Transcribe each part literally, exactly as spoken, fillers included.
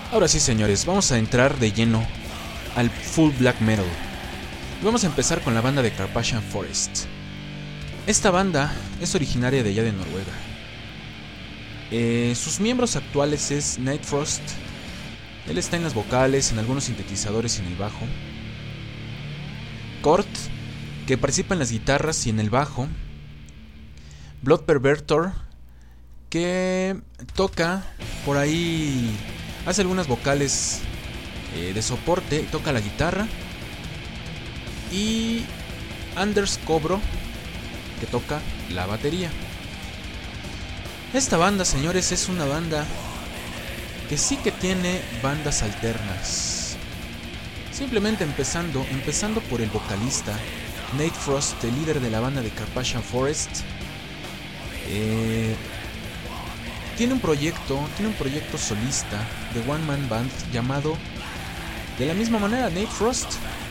Ahora sí, señores, vamos a entrar de lleno al full black metal. Vamos a empezar con la banda de Carpathian Forest. Esta banda es originaria de allá de Noruega. Eh, sus miembros actuales es Night Frost. Él está en las vocales, en algunos sintetizadores y en el bajo. Kort, que participa en las guitarras y en el bajo. Blood Pervertor, que toca por ahí, hace algunas vocales eh, de soporte, toca la guitarra. Y Anders Kobro, que toca la batería. Esta banda, señores, es una banda que sí que tiene bandas alternas. Simplemente empezando, empezando por el vocalista Nate Frost, el líder de la banda de Carpathian Forest. Eh, tiene un proyecto, tiene un proyecto solista de One Man Band llamado de la misma manera Nate Frost.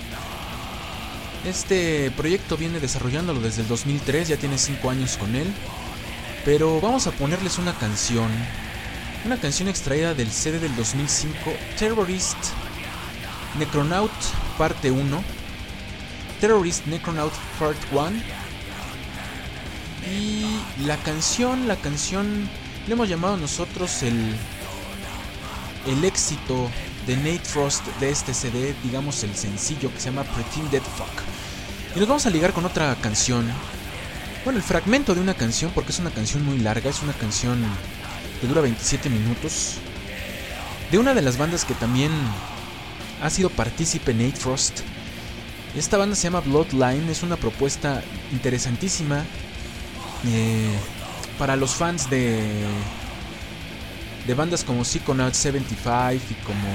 Este proyecto viene desarrollándolo desde el dos mil tres, ya tiene cinco años con él. Pero vamos a ponerles una canción, una canción extraída del C D del dos mil cinco, Terrorist Necronaut parte uno, Terrorist Necronaut part uno. Y la canción, la canción le hemos llamado nosotros el, el éxito de Nate Frost de este C D, digamos el sencillo que se llama Pretend Dead Fuck. Y nos vamos a ligar con otra canción. Bueno, el fragmento de una canción, porque es una canción muy larga, es una canción que dura veintisiete minutos, de una de las bandas que también ha sido partícipe Nate Frost. Esta banda se llama Bloodline, es una propuesta interesantísima eh, para los fans de, de bandas como Psychonaut setenta y cinco y como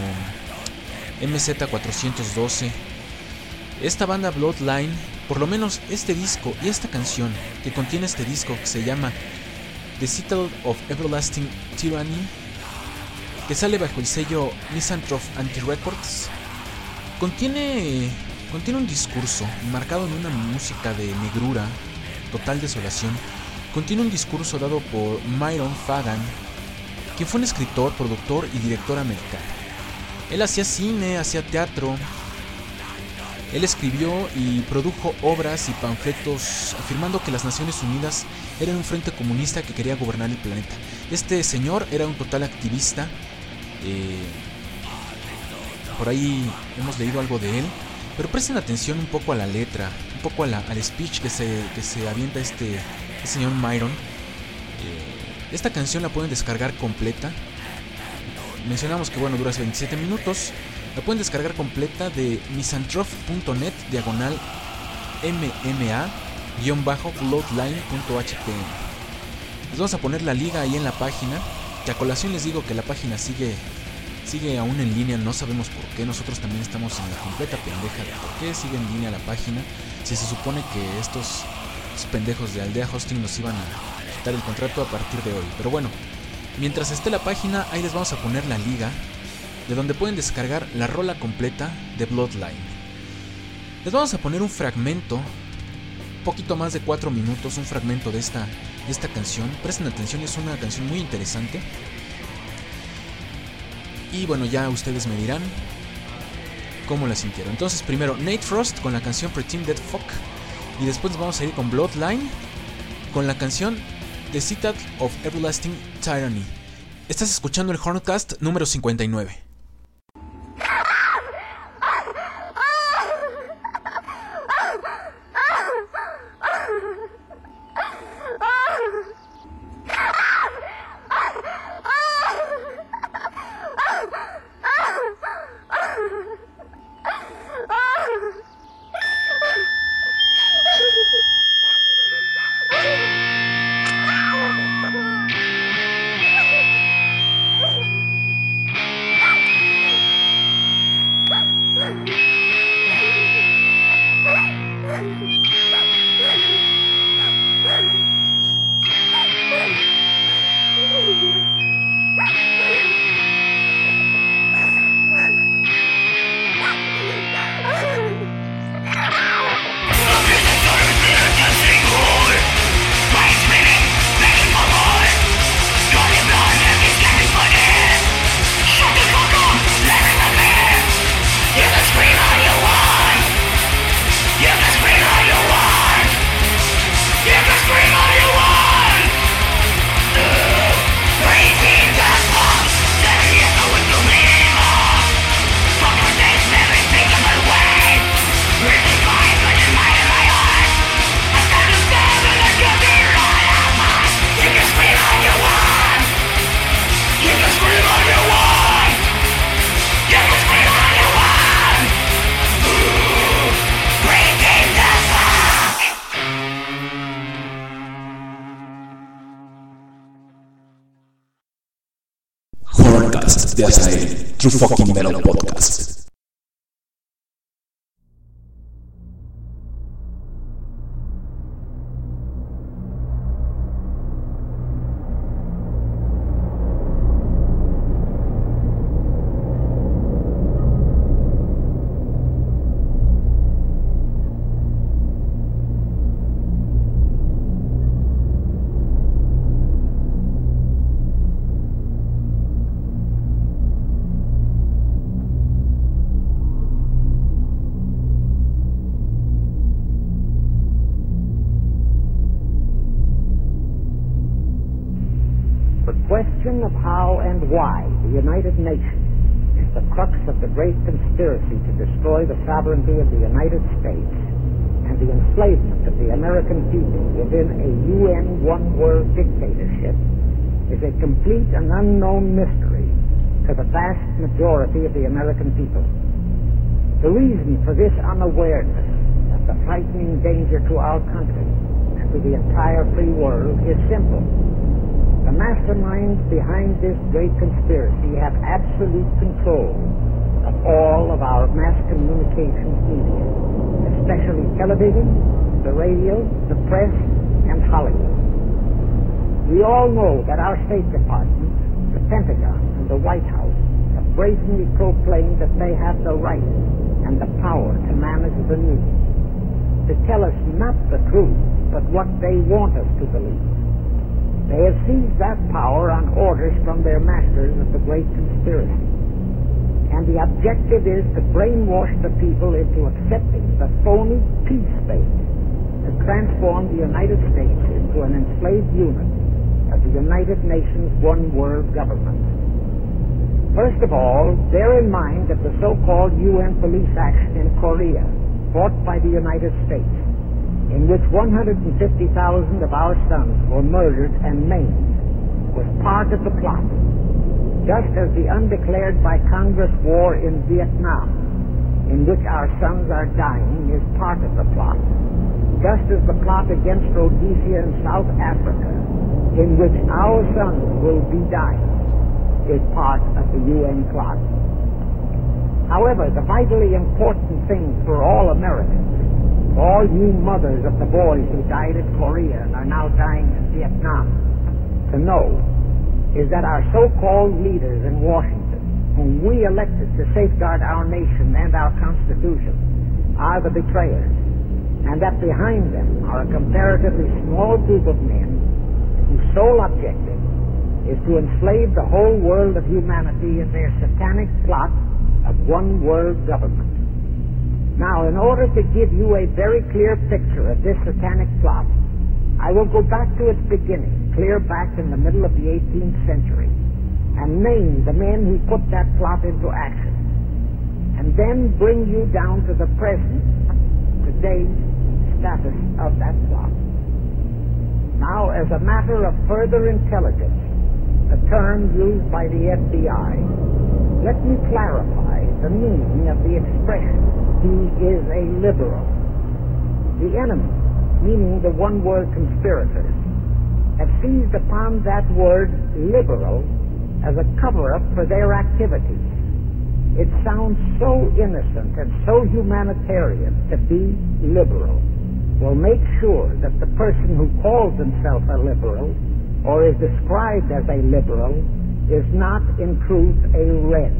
M Z cuatrocientos doce. Esta banda Bloodline, por lo menos este disco y esta canción que contiene este disco, que se llama The Citadel of Everlasting Tyranny, que sale bajo el sello Misanthrope Anti-Records, contiene, contiene un discurso marcado en una música de negrura, total desolación. Contiene un discurso dado por Myron Fagan, quien fue un escritor, productor y director americano. Él hacía cine, hacía teatro. Él escribió y produjo obras y panfletos afirmando que las Naciones Unidas eran un frente comunista que quería gobernar el planeta. Este señor era un total activista. Eh, por ahí hemos leído algo de él. Pero presten atención un poco a la letra, un poco a la, al speech que se, que se avienta este, este señor Myron. Eh, esta canción la pueden descargar completa. Mencionamos que bueno, dura veintisiete minutos. La pueden descargar completa de misanthrope punto net diagonal mma guión bajo bloodline punto h t m. Les vamos a poner la liga ahí en la página, que a colación les digo que la página sigue sigue aún en línea, no sabemos por qué. Nosotros también estamos en la completa pendeja de por qué sigue en línea la página, si se supone que estos, estos pendejos de Aldea Hosting nos iban a quitar el contrato a partir de hoy. Pero bueno, mientras esté la página, ahí les vamos a poner la liga de donde pueden descargar la rola completa de Bloodline. Les vamos a poner un fragmento, un poquito más de cuatro minutos, un fragmento de esta, de esta canción. Presten atención, es una canción muy interesante. Y bueno, ya ustedes me dirán cómo la sintieron. Entonces primero Nate Frost con la canción Pretend Dead Fuck, y después nos vamos a ir con Bloodline con la canción The Citadel of Everlasting Tyranny. Estás escuchando el Horncast número cincuenta y nueve. podcast de Azael, True Fucking Metal Podcast. Question of how and why the United Nations is the crux of the great conspiracy to destroy the sovereignty of the United States and the enslavement of the American people within a U N one-world dictatorship is a complete and unknown mystery to the vast majority of the American people. The reason for this unawareness of the frightening danger to our country and to the entire free world is simple. The masterminds behind this great conspiracy have absolute control of all of our mass communications media, especially television, the radio, the press, and Hollywood. We all know that our State Department, the Pentagon, and the White House have brazenly proclaimed that they have the right and the power to manage the news, to tell us not the truth, but what they want us to believe. They have seized that power on orders from their masters of the great conspiracy. And the objective is to brainwash the people into accepting the phony peace faith to transform the United States into an enslaved unit of the United Nations one world government. First of all, bear in mind that the so-called U N police action in Korea, fought by the United States, in which one hundred fifty thousand of our sons were murdered and maimed, was part of the plot, just as the undeclared by Congress war in Vietnam, in which our sons are dying, is part of the plot, just as the plot against Rhodesia in South Africa, in which our sons will be dying, is part of the U N plot. However, the vitally important thing for all Americans, all you mothers of the boys who died in Korea and are now dying in Vietnam, to know is that our so-called leaders in Washington, whom we elected to safeguard our nation and our Constitution, are the betrayers, and that behind them are a comparatively small group of men whose sole objective is to enslave the whole world of humanity in their satanic plot of one world government. Now, in order to give you a very clear picture of this satanic plot, I will go back to its beginning, clear back in the middle of the eighteenth century, and name the men who put that plot into action, and then bring you down to the present, today's status of that plot. Now, as a matter of further intelligence, the term used by the F B I, let me clarify the meaning of the expression, he is a liberal. The enemy, meaning the one-world conspirators, have seized upon that word liberal as a cover-up for their activities. It sounds so innocent and so humanitarian to be liberal. Well, make sure that the person who calls himself a liberal or is described as a liberal is not in truth a red.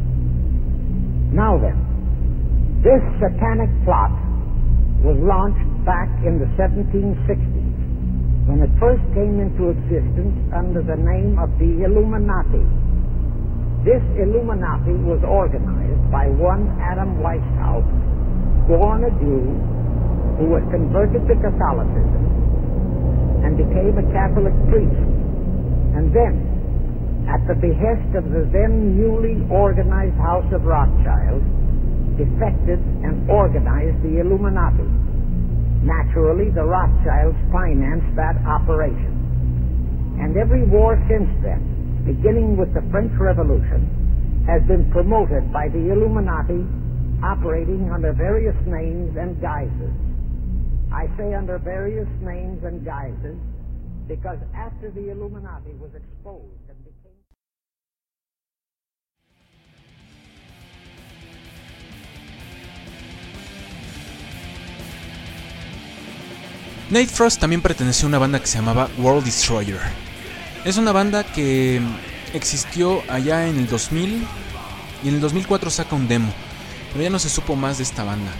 Now then, this satanic plot was launched back in the seventeen sixties when it first came into existence under the name of the Illuminati. This Illuminati was organized by one Adam Weishaupt, born a Jew, who was converted to Catholicism and became a Catholic priest, and then, at the behest of the then newly organized House of Rothschild, defected and organized the Illuminati. Naturally, the Rothschilds financed that operation. And every war since then, beginning with the French Revolution, has been promoted by the Illuminati, operating under various names and guises. I say under various names and guises because after the Illuminati was exposed and became Nate Frost también perteneció a una banda que se llamaba World Destroyer. Es una banda que existió allá en el dos mil y en el dos mil cuatro saca un demo, pero ya no se supo más de esta banda.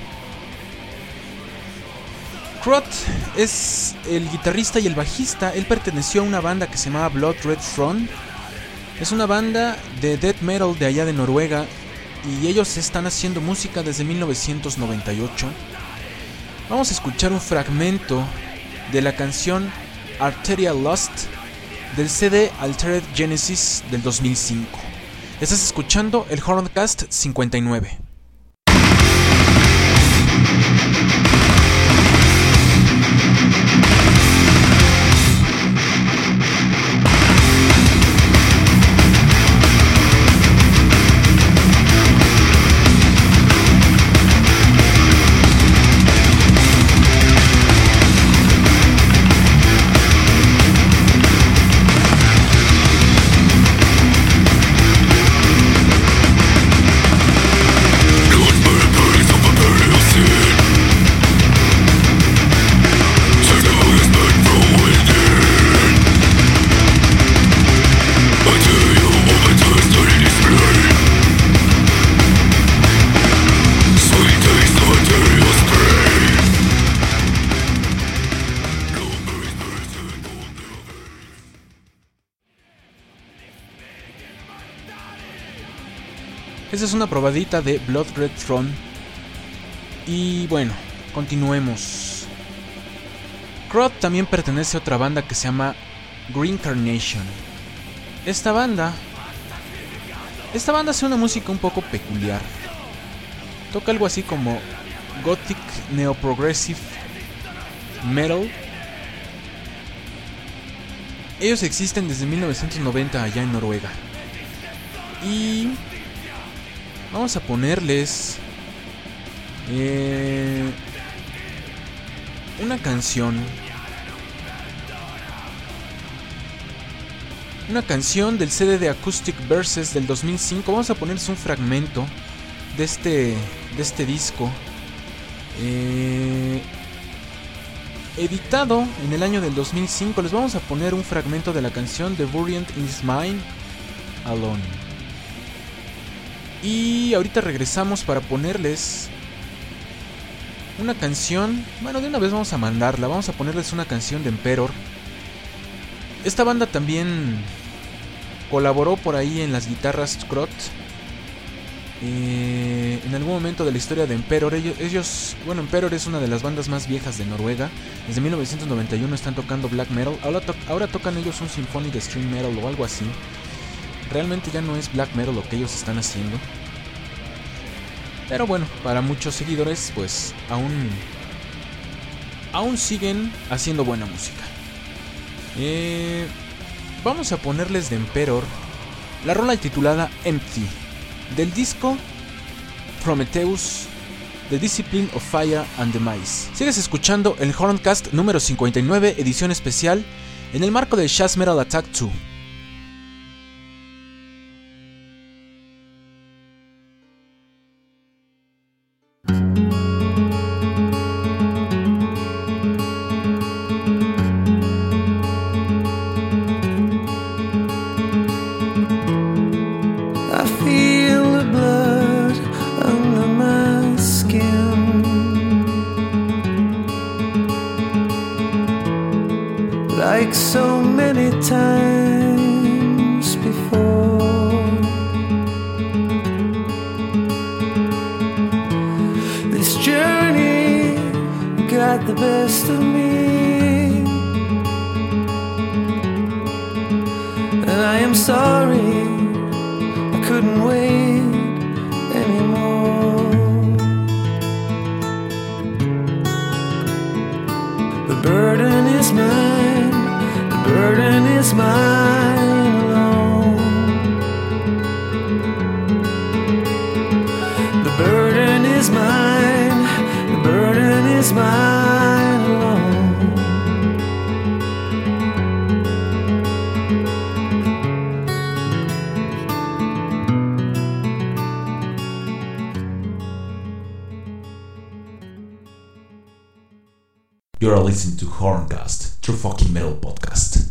Crot es el guitarrista y el bajista. Él perteneció a una banda que se llamaba Blood Red Throne. Es una banda de death metal de allá de Noruega y ellos están haciendo música desde mil novecientos noventa y ocho. Vamos a escuchar un fragmento de la canción Arterial Lust del C D Altered Genesis del dos mil cinco. Estás escuchando el Horncast cincuenta y nueve. Esa es una probadita de Blood Red Throne. Y bueno, continuemos. Crot también pertenece a otra banda que se llama Green Carnation. Esta banda Esta banda hace una música un poco peculiar. Toca algo así como Gothic Neoprogressive Metal. Ellos existen desde mil novecientos noventa allá en Noruega. Y vamos a ponerles eh, una canción. Una canción del C D de Acoustic Verses del dos mil cinco. Vamos a ponerles un fragmento de este, de este disco. Eh, editado en el año del dos mil cinco. Les vamos a poner un fragmento de la canción The Variant is Mine Alone. Y ahorita regresamos para ponerles una canción. Bueno, de una vez vamos a mandarla. Vamos a ponerles una canción de Emperor. Esta banda también colaboró por ahí en las guitarras Crot. Eh, en algún momento de la historia de Emperor, ellos, ellos, bueno, Emperor es una de las bandas más viejas de Noruega. Desde mil novecientos noventa y uno están tocando black metal. Ahora, to- ahora tocan ellos un symphonic string metal o algo así. Realmente ya no es black metal lo que ellos están haciendo. Pero bueno, para muchos seguidores, pues aún, aún siguen haciendo buena música. Eh, vamos a ponerles de Emperor la rola titulada Empty, del disco Prometheus, The Discipline of Fire and Demise. Sigues escuchando el Horncast número cincuenta y nueve, edición especial, en el marco de Shaz Metal Attack dos. Like so many times before, this journey got the best of me, and I am sorry I couldn't wait anymore. The burden is mine, the burden is mine alone. The burden is mine, the burden is mine alone. You're listening to Horncast, True Fucking Metal Podcast.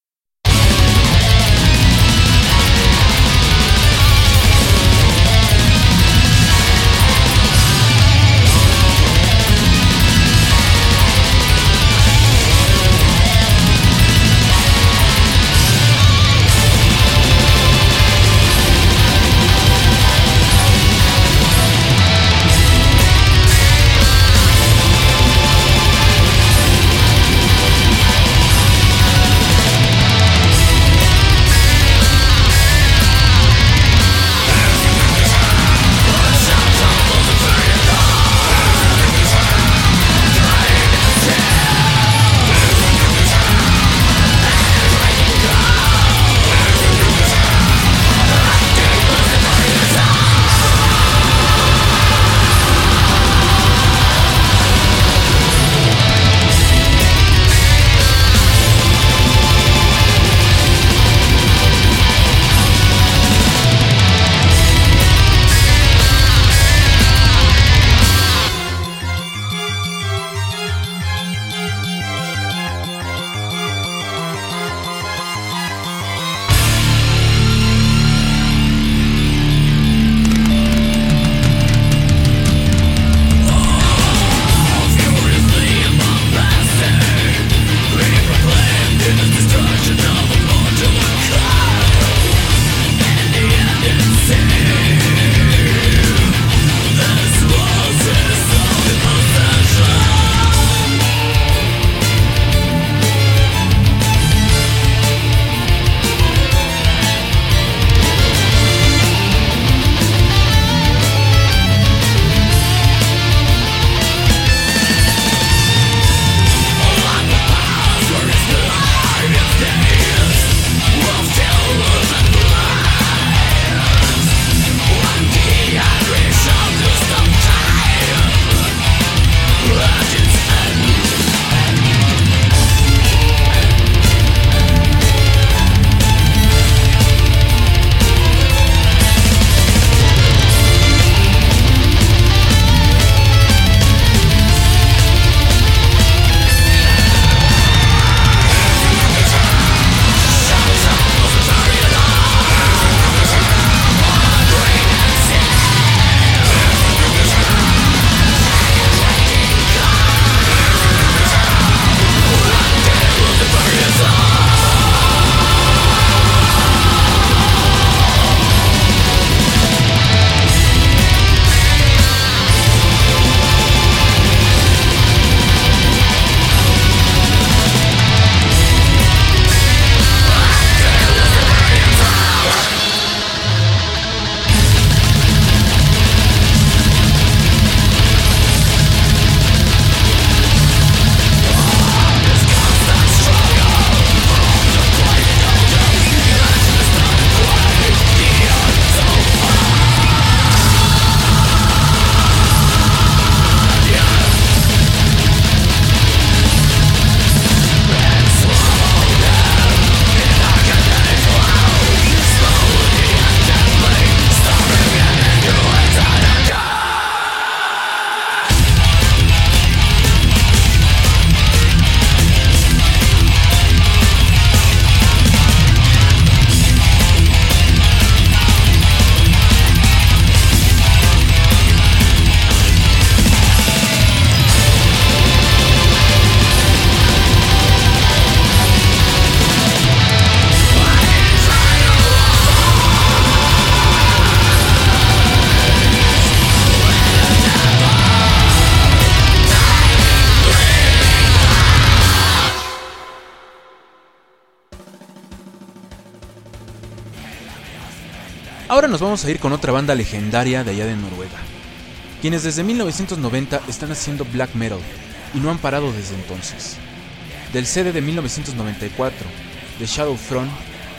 Ahora nos vamos a ir con otra banda legendaria de allá de Noruega, quienes desde mil novecientos noventa están haciendo black metal y no han parado desde entonces. Del C D de mil novecientos noventa y cuatro, de Shadowfront,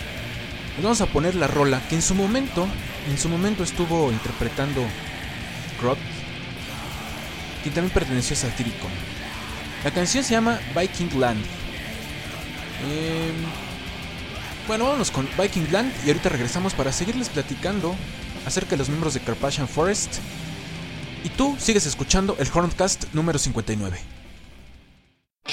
les vamos a poner la rola que en su momento, en su momento estuvo interpretando Krot, quien también perteneció a Satyricon. La canción se llama Viking Land. Eh, bueno, vámonos con Viking Land y ahorita regresamos para seguirles platicando acerca de los miembros de Carpathian Forest. Y tú sigues escuchando el Horncast número cincuenta y nueve.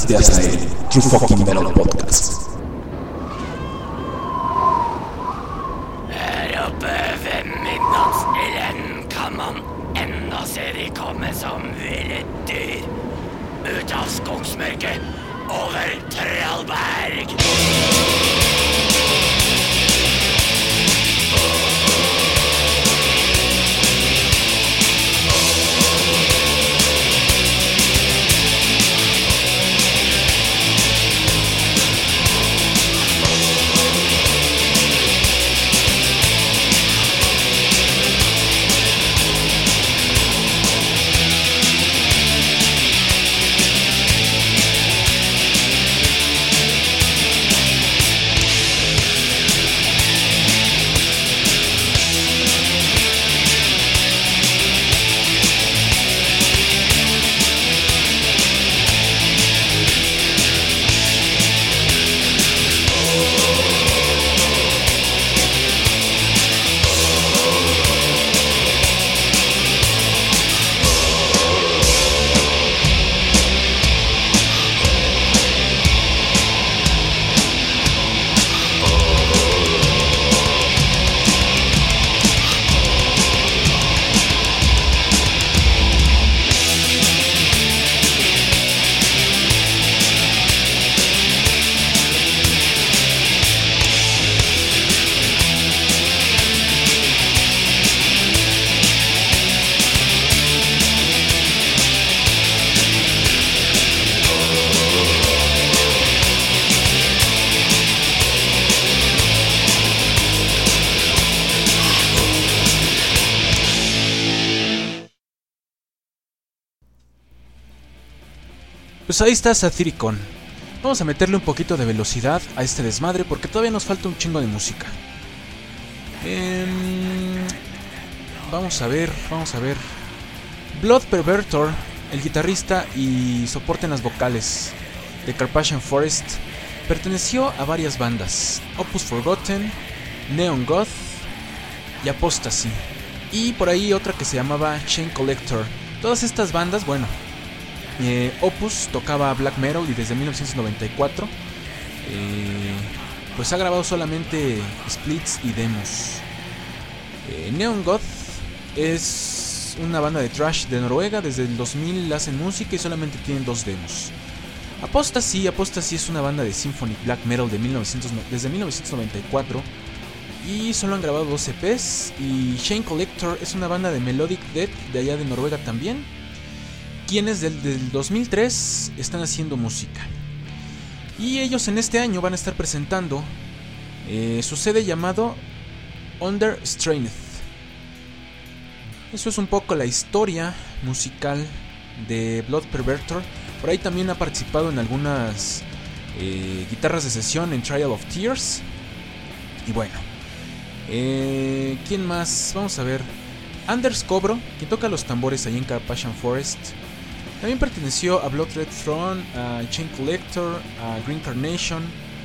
Estás en True Fucking Metal Podcast. Jeg behøver minnes ilden kan man enda se de komme som ville dyr ut av skogsmørket over Trellberg. Pues ahí está Satyricon. Vamos a meterle un poquito de velocidad a este desmadre porque todavía nos falta un chingo de música. Eh, vamos a ver, vamos a ver. Blood Pervertor, el guitarrista y soporte en las vocales de Carpathian Forest, perteneció a varias bandas: Opus Forgotten, Neon Goth y Apostasy. Y por ahí otra que se llamaba Chain Collector. Todas estas bandas, bueno, Eh, Opus tocaba black metal y desde mil novecientos noventa y cuatro eh, pues ha grabado solamente splits y demos. eh, Neon Goth es una banda de thrash de Noruega. Desde el dos mil hacen música y solamente tienen dos demos. Apostasy, Apostasy es una banda de symphonic black metal de mil novecientos, desde mil novecientos noventa y cuatro y solo han grabado dos E Pes. Y Chain Collector es una banda de melodic death de allá de Noruega también, quienes desde el dos mil tres están haciendo música. Y ellos en este año van a estar presentando eh, su C D llamado Under Strength. Eso es un poco la historia musical de Blood Pervertor. Por ahí también ha participado en algunas eh, guitarras de sesión en Trial of Tears. Y bueno, eh, ¿quién más? Vamos a ver. Anders Cobro, quien toca los tambores ahí en Carpathian Forest, también perteneció a Blood Red Throne, a Chain Collector, a Green Carnation.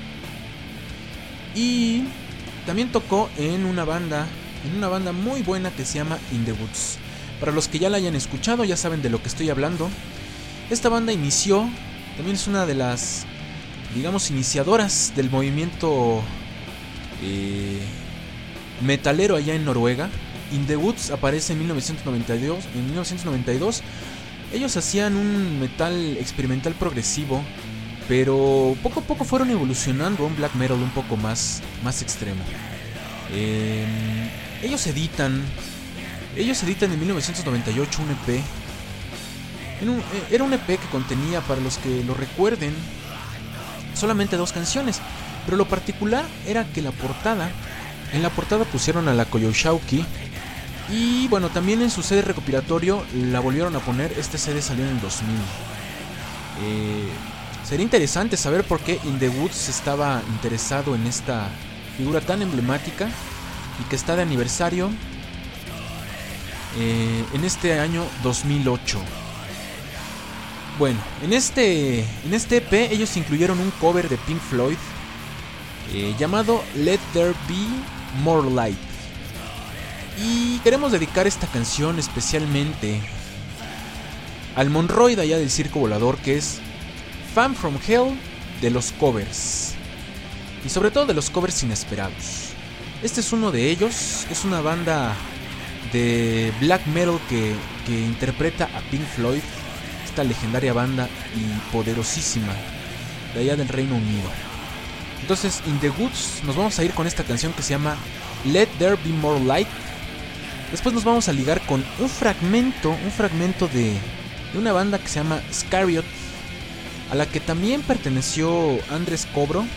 Y también tocó en una banda, en una banda muy buena que se llama In The Woods. Para los que ya la hayan escuchado, ya saben de lo que estoy hablando. Esta banda inició, también es una de las, digamos, iniciadoras del movimiento eh, metalero allá en Noruega. In The Woods aparece en mil novecientos noventa y dos. En mil novecientos noventa y dos ellos hacían un metal experimental progresivo, pero poco a poco fueron evolucionando a un black metal un poco más, más extremo. Eh, ellos editan, ellos editan en mil novecientos noventa y ocho un E P. En un, era un E P que contenía, para los que lo recuerden, solamente dos canciones, pero lo particular era que la portada, en la portada pusieron a la Koyoshauki. Y bueno, también en su C D recopilatorio la volvieron a poner. Este C D salió en el dos mil. Eh, sería interesante saber por qué In The Woods estaba interesado en esta figura tan emblemática y que está de aniversario eh, en este año dos mil ocho. Bueno, en este, en este E P ellos incluyeron un cover de Pink Floyd eh, llamado Let There Be More Light. Y queremos dedicar esta canción especialmente al Monroy de allá del Circo Volador, que es Fan from Hell de los covers. Y sobre todo de los covers inesperados. Este es uno de ellos. Es una banda de black metal que, que interpreta a Pink Floyd. Esta legendaria banda y poderosísima de allá del Reino Unido. Entonces, In the Woods nos vamos a ir con esta canción que se llama Let There Be More Light. Después nos vamos a ligar con un fragmento, un fragmento de, de una banda que se llama Scariot, a la que también perteneció Andrés Cobro.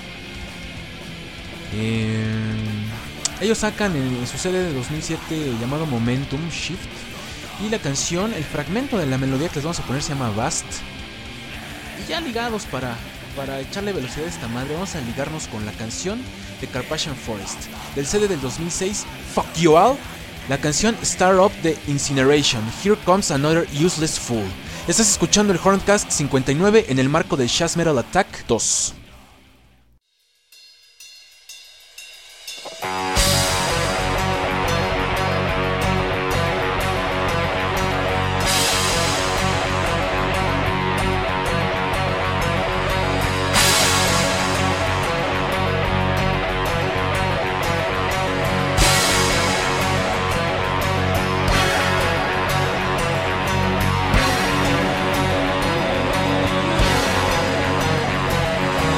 Eh, ellos sacan en, en su C D de dos mil siete llamado Momentum Shift. Y la canción, el fragmento de la melodía que les vamos a poner se llama Vast. Y ya ligados para, para echarle velocidad a esta madre, vamos a ligarnos con la canción de Carpathian Forest, del C D del dos mil seis, Fuck You All. La canción Star Up de Incineration, Here Comes Another Useless Fool. Estás escuchando el Horncast cincuenta y nueve en el marco del Shaz Metal Attack dos. Thank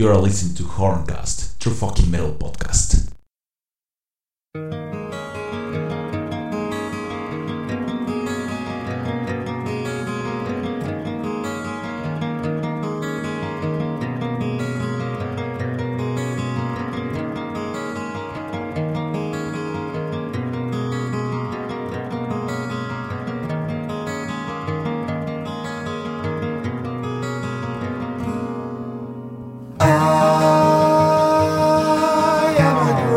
You are listening to Horncast, True Fucking Metal Podcast. I am a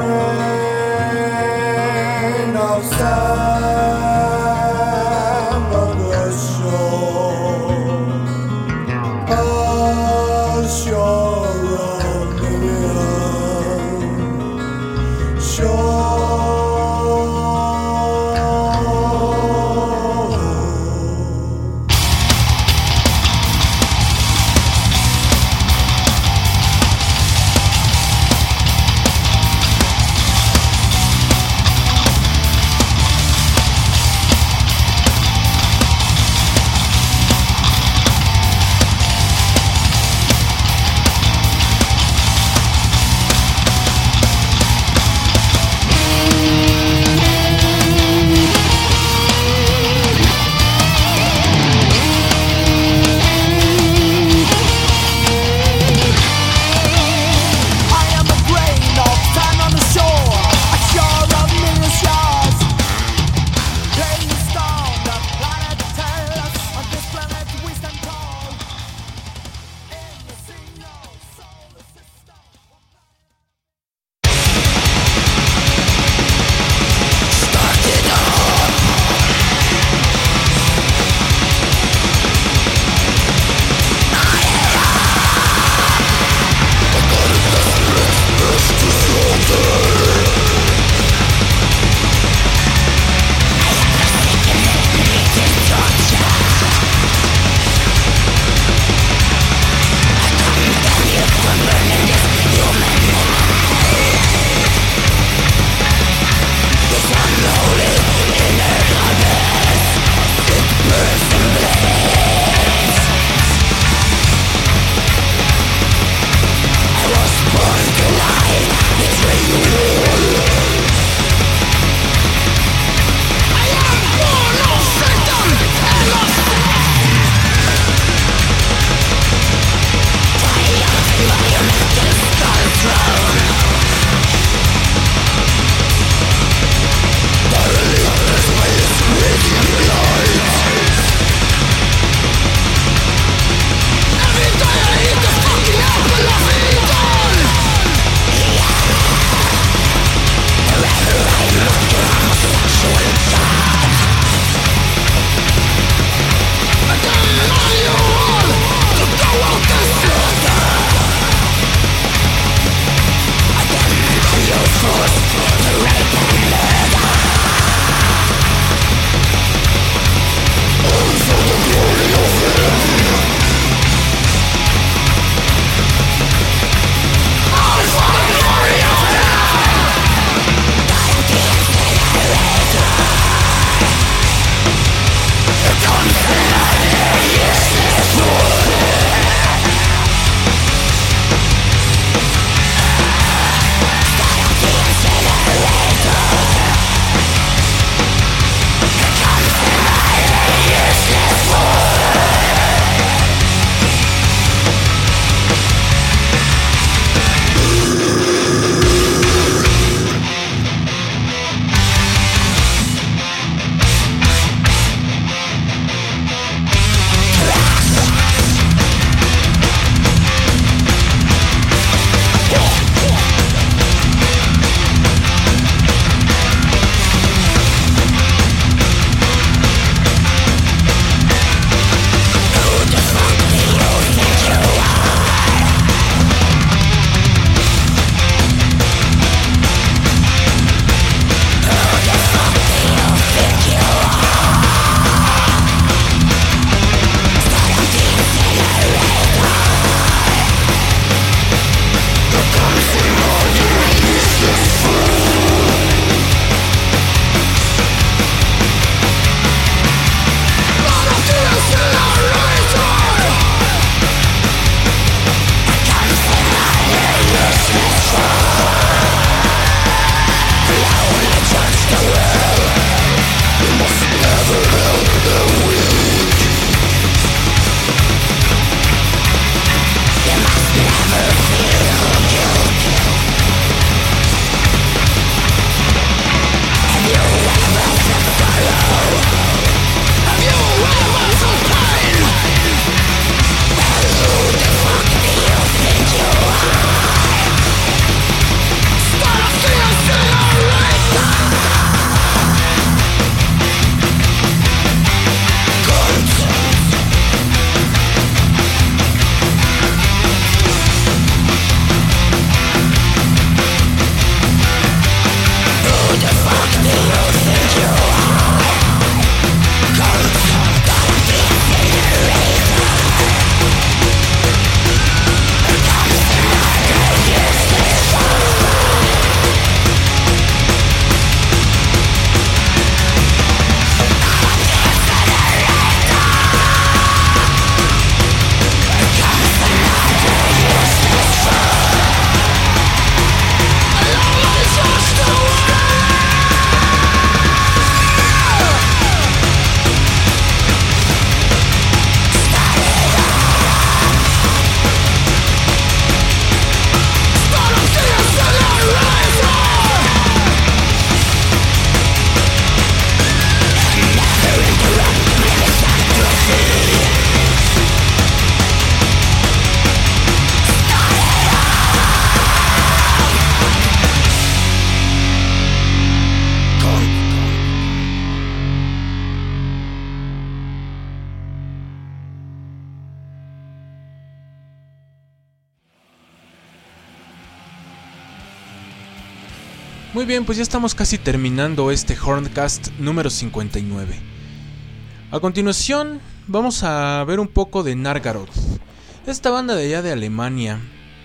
Muy bien, pues ya estamos casi terminando este Horncast número cincuenta y nueve. A continuación vamos a ver un poco de Nargaroth, esta banda de allá de Alemania,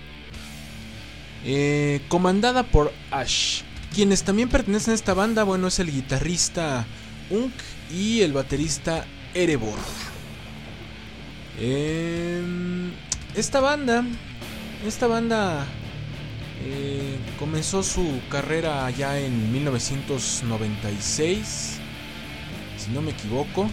eh, comandada por Ash. Quienes también pertenecen a esta banda, bueno, es el guitarrista Unk y el baterista Erebor. Eh, esta banda, esta banda eh, comenzó su carrera allá en mil novecientos noventa y seis, si no me equivoco.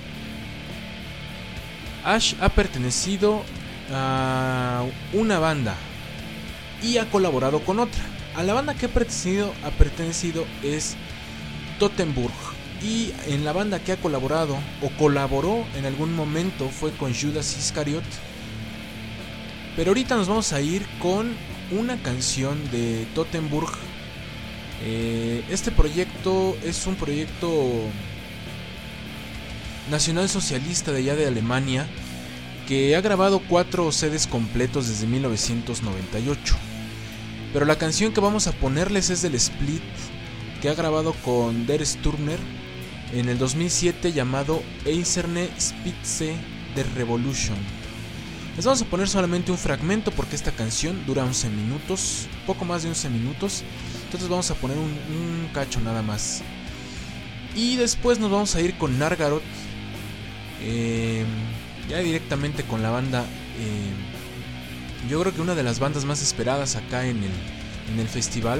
Ash ha pertenecido a una banda y ha colaborado con otra. A la banda que ha pertenecido, ha pertenecido es Tottenburg, y en la banda que ha colaborado o colaboró en algún momento fue con Judas Iscariot. Pero ahorita nos vamos a ir con una canción de Tottenburg. Eh, este proyecto es un proyecto nacionalsocialista de allá de Alemania, que ha grabado cuatro C Ds completos desde mil novecientos noventa y ocho. Pero la canción que vamos a ponerles es del split que ha grabado con Der Sturmer en el dos mil siete, llamado Eiserne Spitze der Revolution. Les vamos a poner solamente un fragmento porque esta canción dura once minutos, poco más de once minutos. Entonces vamos a poner un, un cacho nada más. Y después nos vamos a ir con Nargaroth, eh, ya directamente con la banda. Eh, yo creo que una de las bandas más esperadas acá en el, en el festival.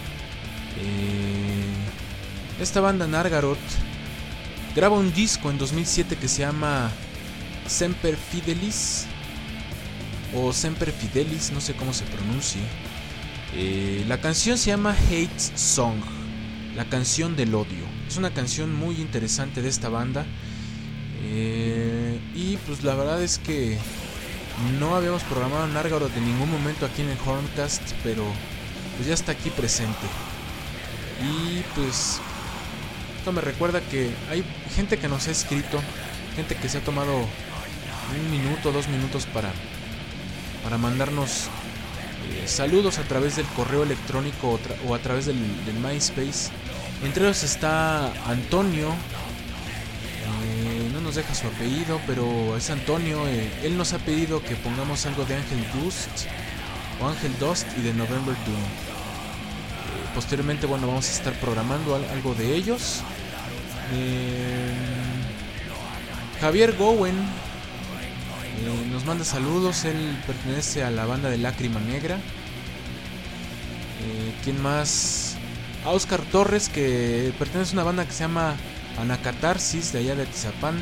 Eh, esta banda Nargaroth graba un disco en dos mil siete que se llama Semper Fidelis o Semper Fidelis, no sé cómo se pronuncie. Eh, la canción se llama Hate Song, la canción del odio. Es una canción muy interesante de esta banda. Eh, y pues la verdad es que no habíamos programado Nargaroth en ningún momento aquí en el Horncast, pero pues ya está aquí presente. Y pues esto me recuerda que hay gente que nos ha escrito, gente que se ha tomado un minuto, dos minutos para, para mandarnos eh, saludos a través del correo electrónico o, tra- o a través del, del MySpace. Entre ellos está Antonio, eh, no nos deja su apellido, pero es Antonio. Eh, él nos ha pedido que pongamos algo de Angel Dust o Angel Dust y de November Doom. Eh, posteriormente, bueno, vamos a estar programando al- algo de ellos. Eh, Javier Gowen eh, nos manda saludos. Él pertenece a la banda de Lágrima Negra. Eh, ¿Quién más? A Oscar Torres, que pertenece a una banda que se llama Anacatarsis, de allá de Atizapán.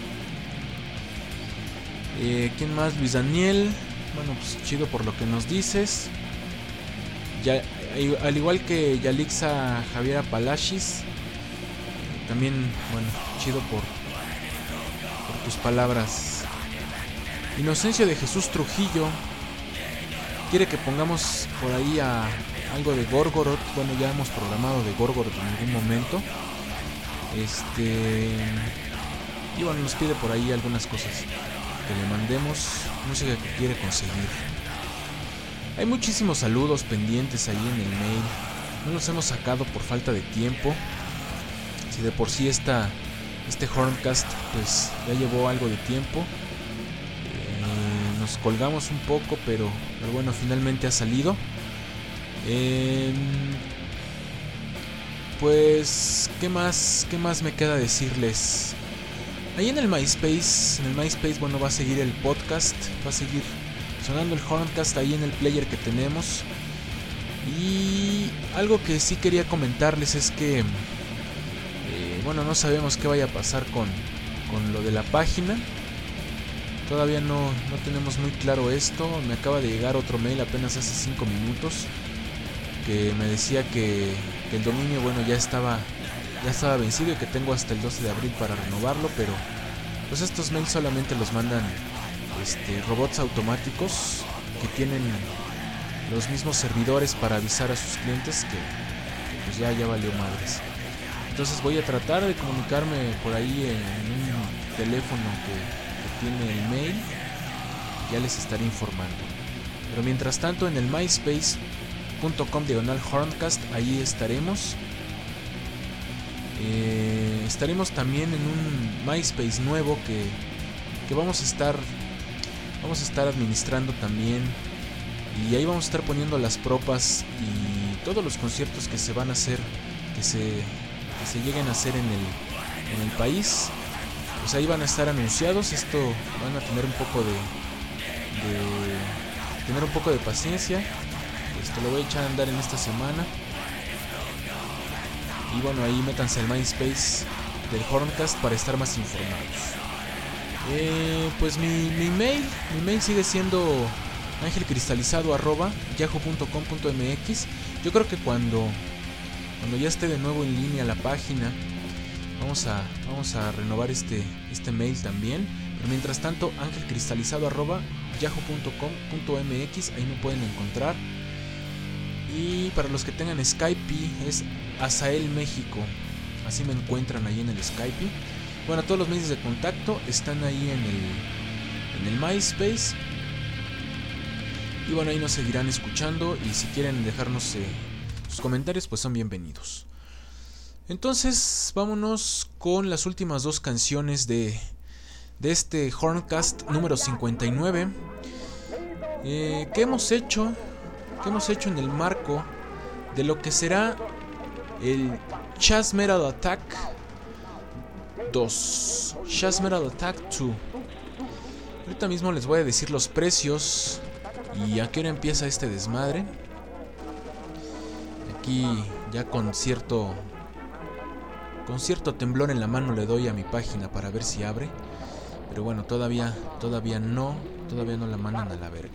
Eh, ¿Quién más? Luis Daniel. Bueno, pues chido por lo que nos dices. Ya, al igual que Yalixa Javiera Palachis. También, bueno, chido por, por tus palabras. Inocencio de Jesús Trujillo quiere que pongamos por ahí a algo de Gorgoroth. Bueno, ya hemos programado de Gorgoroth en algún momento. Este. Y bueno, nos pide por ahí algunas cosas que le mandemos, música que quiere conseguir. Hay muchísimos saludos pendientes ahí en el mail. No los hemos sacado por falta de tiempo. Si de por sí esta, este Horncast pues ya llevó algo de tiempo. Eh, nos colgamos un poco, pero, pero bueno, finalmente ha salido. Eh, pues, ¿qué más, qué más me queda decirles? Ahí en el MySpace, en el MySpace, bueno, va a seguir el podcast, va a seguir sonando el Horncast ahí en el player que tenemos. Y algo que sí quería comentarles es que, eh, bueno, no sabemos qué vaya a pasar con, con lo de la página. Todavía no, no tenemos muy claro esto. Me acaba de llegar otro mail apenas hace cinco minutos que me decía que, que el dominio, bueno, ya estaba ya estaba vencido y que tengo hasta el doce de abril para renovarlo, pero pues estos mails solamente los mandan este, robots automáticos que tienen los mismos servidores para avisar a sus clientes que, que pues ya, ya valió madres. Entonces voy a tratar de comunicarme por ahí en, en un teléfono que, que tiene el mail. Ya les estaré informando. Pero mientras tanto, en el MySpace punto com diagonal horncast, ahí estaremos. Eh, estaremos también en un MySpace nuevo que, que vamos a estar vamos a estar administrando también, y ahí vamos a estar poniendo las propas y todos los conciertos que se van a hacer, que se, que se lleguen a hacer en el, en el país. Pues ahí van a estar anunciados. Esto van a tener un poco de, de tener un poco de paciencia. Esto lo voy a echar a andar en esta semana. Y bueno, ahí métanse al MySpace del Horncast para estar más informados. Eh, pues mi, mi mail, mi mail sigue siendo angelcristalizado arroba yahoo punto com punto m x. Yo creo que cuando, cuando ya esté de nuevo en línea la página, Vamos a, vamos a renovar este, este mail también. Pero mientras tanto, angelcristalizado arroba yahoo punto com punto m x, ahí me pueden encontrar. Y para los que tengan Skype, es Azael México. Así me encuentran ahí en el Skype. Bueno, todos los medios de contacto están ahí en el, en el MySpace. Y bueno, ahí nos seguirán escuchando. Y si quieren dejarnos eh, sus comentarios, pues son bienvenidos. Entonces, vámonos con las últimas dos canciones de, de este Horncast número cincuenta y nueve. Eh, ¿Qué hemos hecho? ¿Qué hemos hecho en el marco de lo que será el Chas Metal Attack dos? Chas Metal Attack dos. Ahorita mismo les voy a decir los precios y a qué hora empieza este desmadre. Aquí ya con cierto... Con cierto temblor en la mano le doy a mi página para ver si abre. Pero bueno, todavía, todavía no, todavía no la mandan a la verga.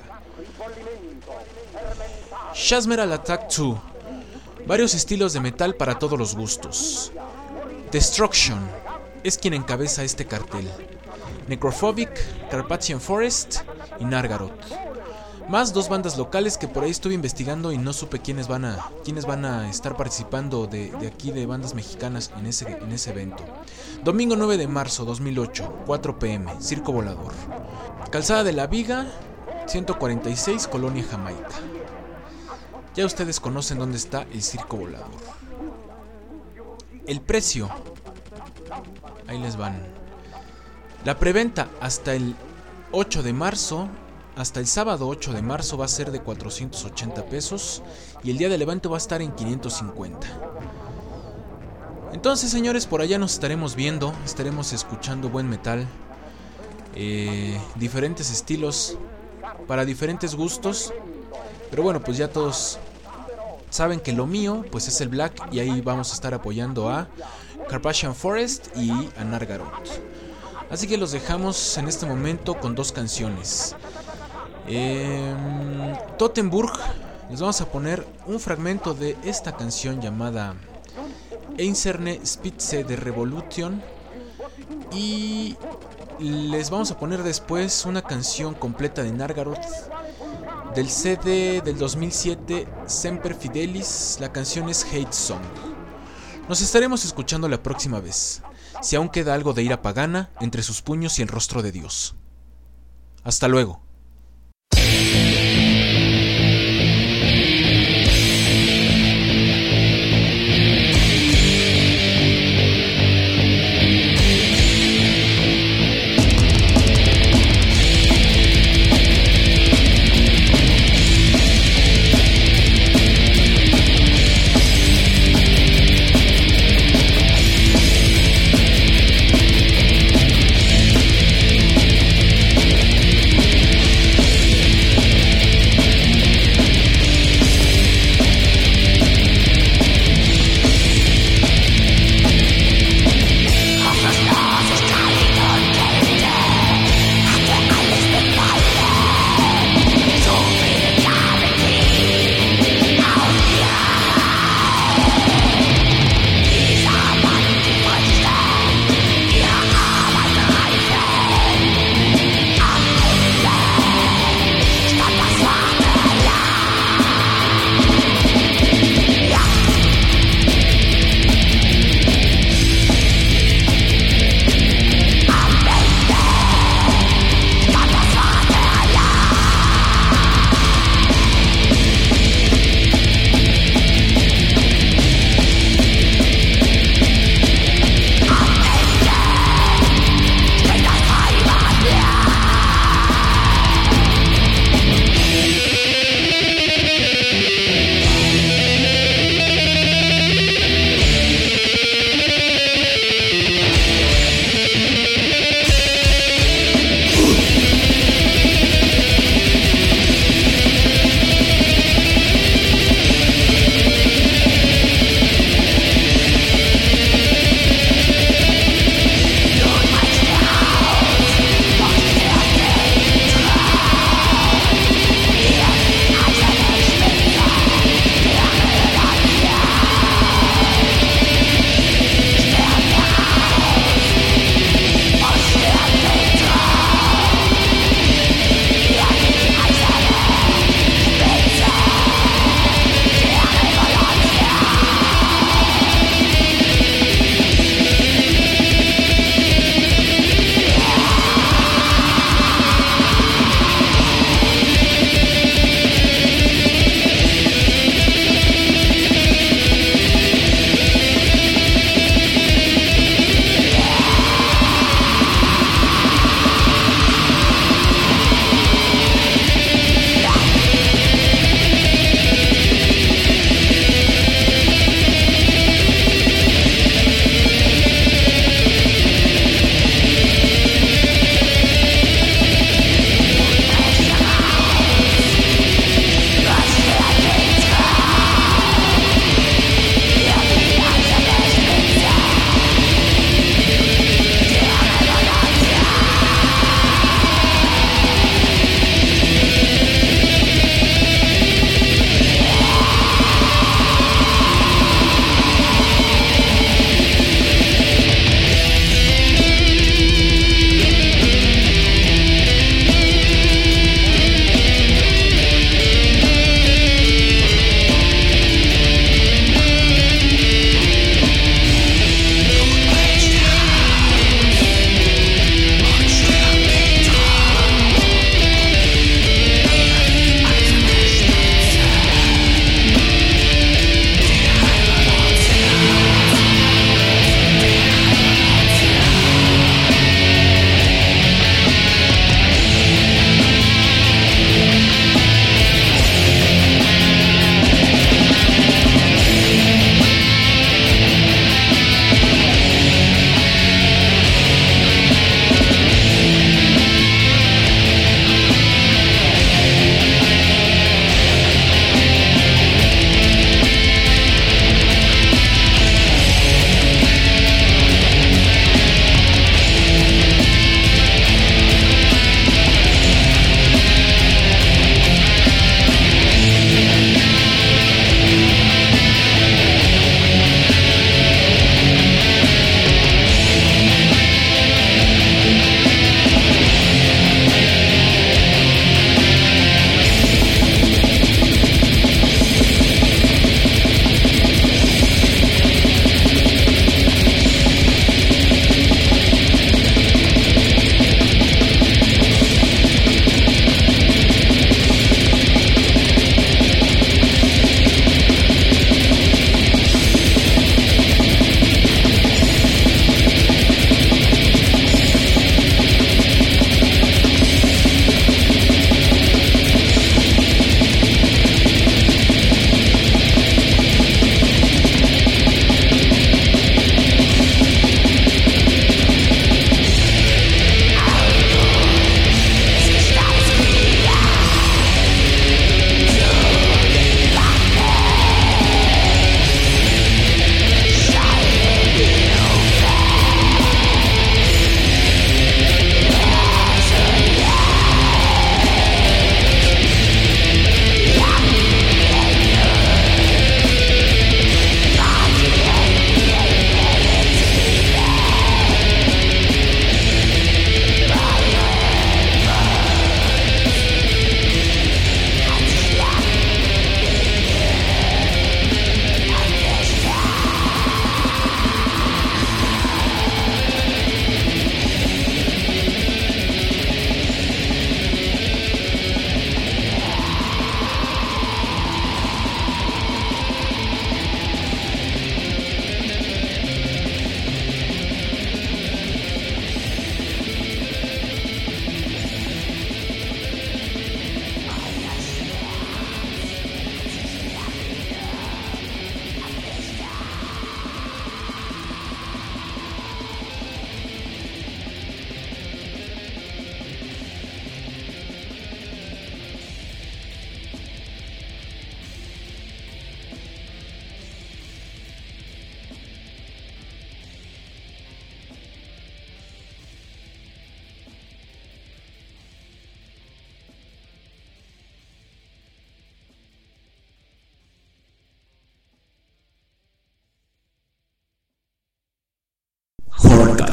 Chas Metal Attack dos. Varios estilos de metal para todos los gustos. Destruction es quien encabeza este cartel. Necrophobic, Carpathian Forest y Nargaroth. Más dos bandas locales que por ahí estuve investigando y no supe quiénes van a, quiénes van a estar participando de, de aquí de bandas mexicanas en ese, en ese evento. Domingo nueve de marzo dos mil ocho, cuatro pe eme, Circo Volador. Calzada de la Viga, ciento cuarenta y seis, Colonia Jamaica. Ya ustedes conocen dónde está el Circo Volador. El precio, ahí les van. La preventa hasta el ocho de marzo... Hasta el sábado ocho de marzo va a ser de cuatrocientos ochenta pesos y el día del evento va a estar en quinientos cincuenta. Entonces, señores, por allá nos estaremos viendo, estaremos escuchando buen metal, eh, diferentes estilos para diferentes gustos. Pero bueno, pues ya todos saben que lo mío pues es el black y ahí vamos a estar apoyando a Carpathian Forest y a Nargaroth. Así que los dejamos en este momento con dos canciones. Eh, Tottenburg, les vamos a poner un fragmento de esta canción llamada Einzelne Spitze der Revolution. Y les vamos a poner después una canción completa de Nargaroth del ce de del dos mil siete, Semper Fidelis. La canción es Hate Song. Nos estaremos escuchando la próxima vez, si aún queda algo de ira pagana entre sus puños y el rostro de Dios. Hasta luego.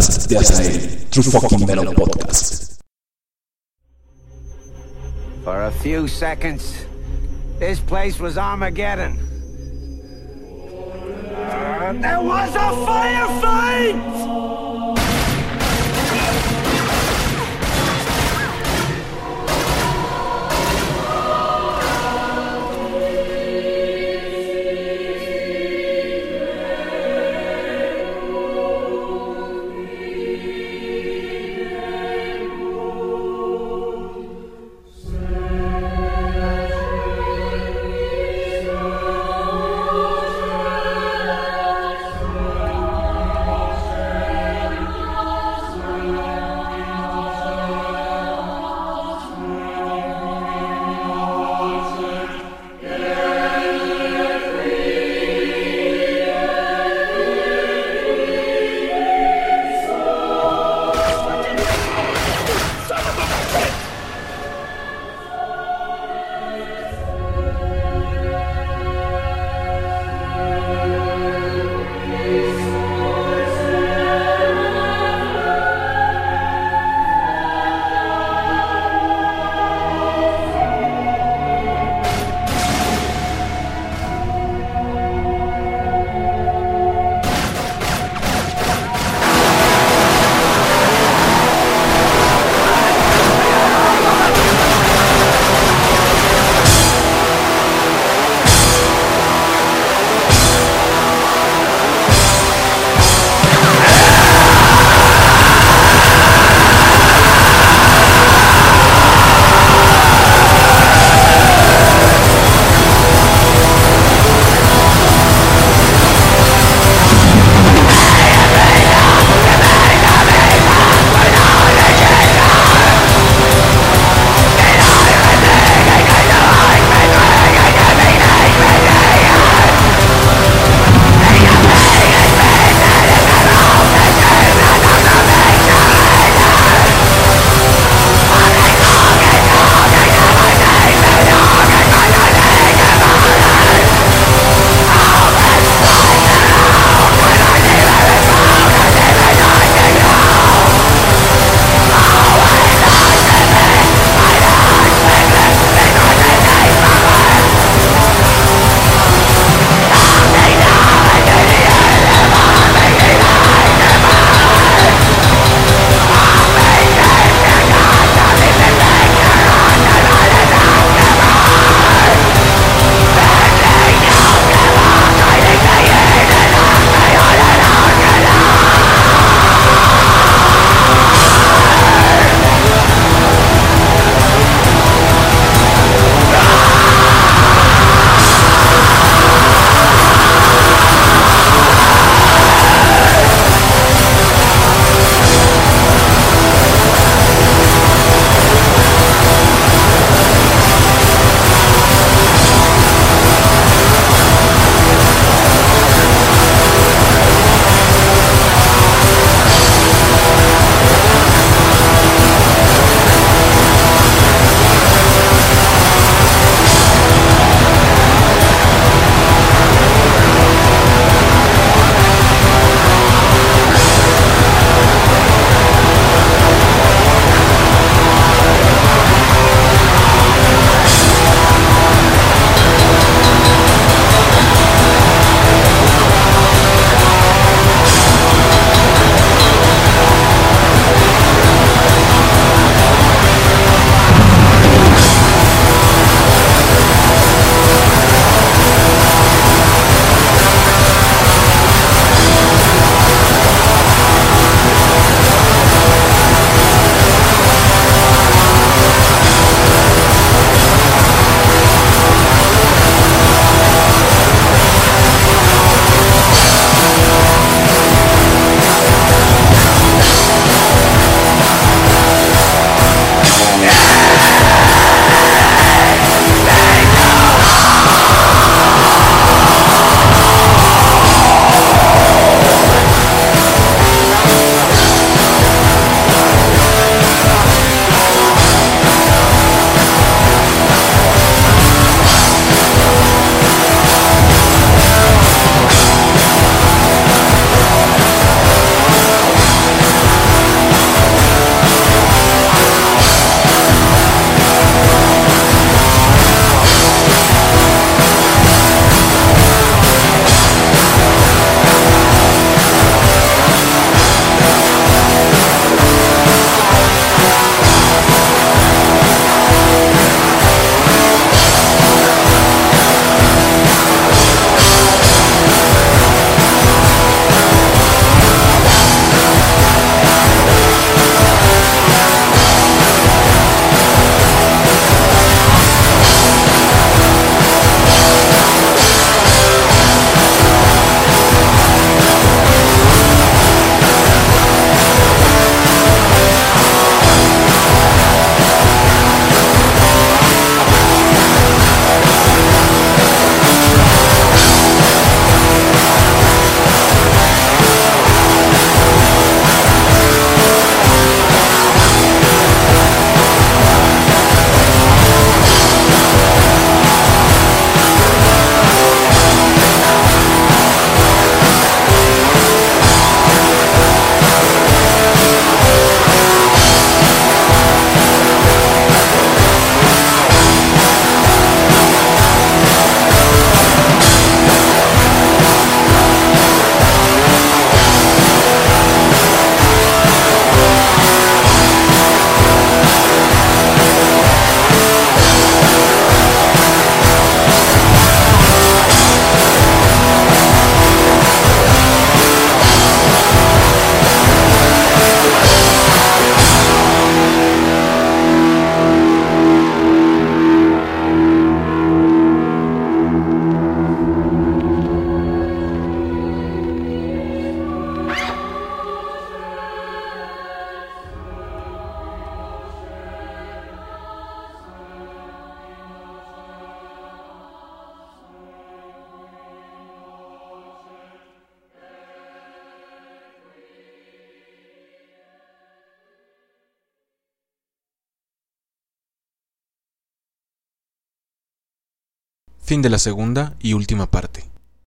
podcast de Azael, True Fucking Metal Podcast. For a few seconds, this place was Armageddon. Uh, there was a firefight! Fin de la segunda y última parte.